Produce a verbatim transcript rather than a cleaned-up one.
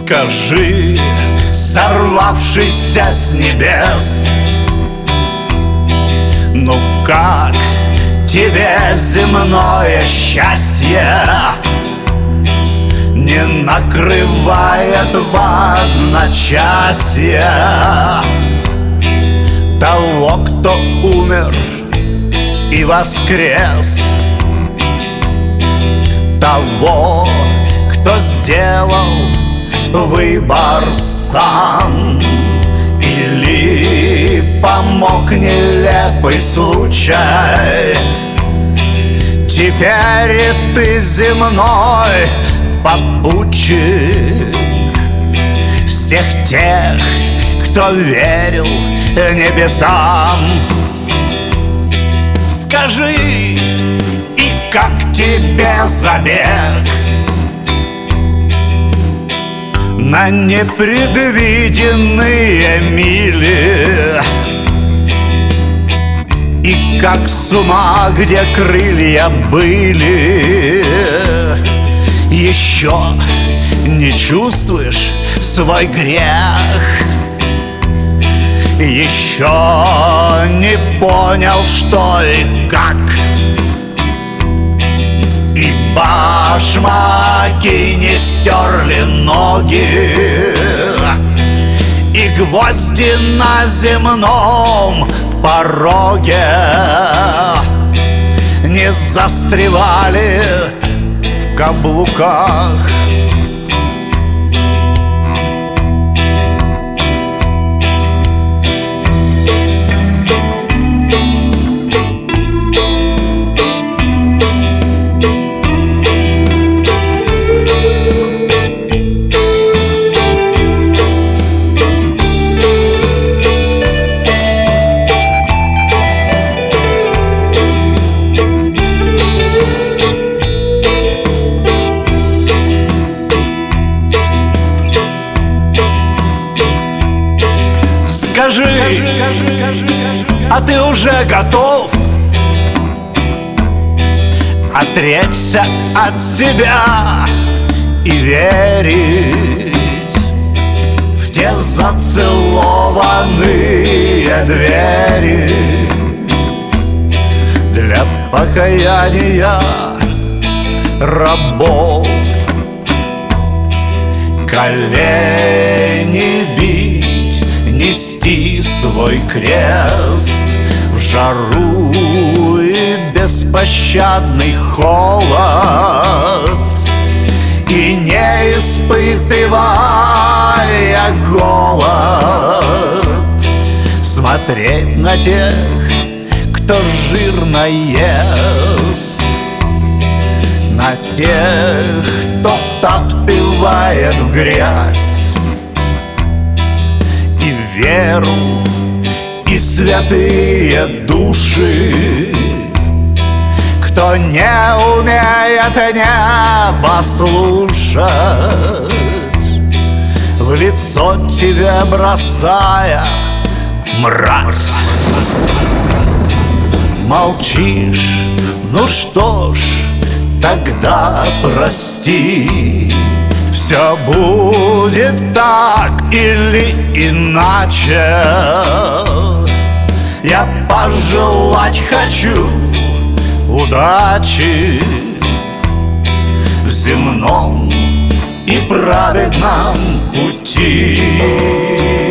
Скажи, сорвавшийся с небес, ну как тебе земное счастье не накрывает в одночасье того, кто умер и воскрес, того, кто сделал выбор сам, или помог нелепый случай. Теперь ты земной попутчик всех тех, кто верил небесам. Скажи, и как тебе забег на непредвиденные мили? И как с ума, где крылья были, еще не чувствуешь свой грех? Еще не понял, что и как? И башмаки не стерли ноги, и гвозди на земном пороге не застревали в каблуках. Скажи, а ты уже готов отречься от себя и верить в те зацелованные двери для покаяния рабов? Колени бить, нести свой крест в жару и беспощадный холод, и не испытывая голод, смотреть на тех, кто жирно ест, на тех, кто втаптывает в грязь и веру, и святые души, кто не умеет небо слушать, в лицо тебе бросая мразь. Молчишь, ну что ж, тогда прости. Все будет так или иначе. Я пожелать хочу удачи в земном и праведном пути.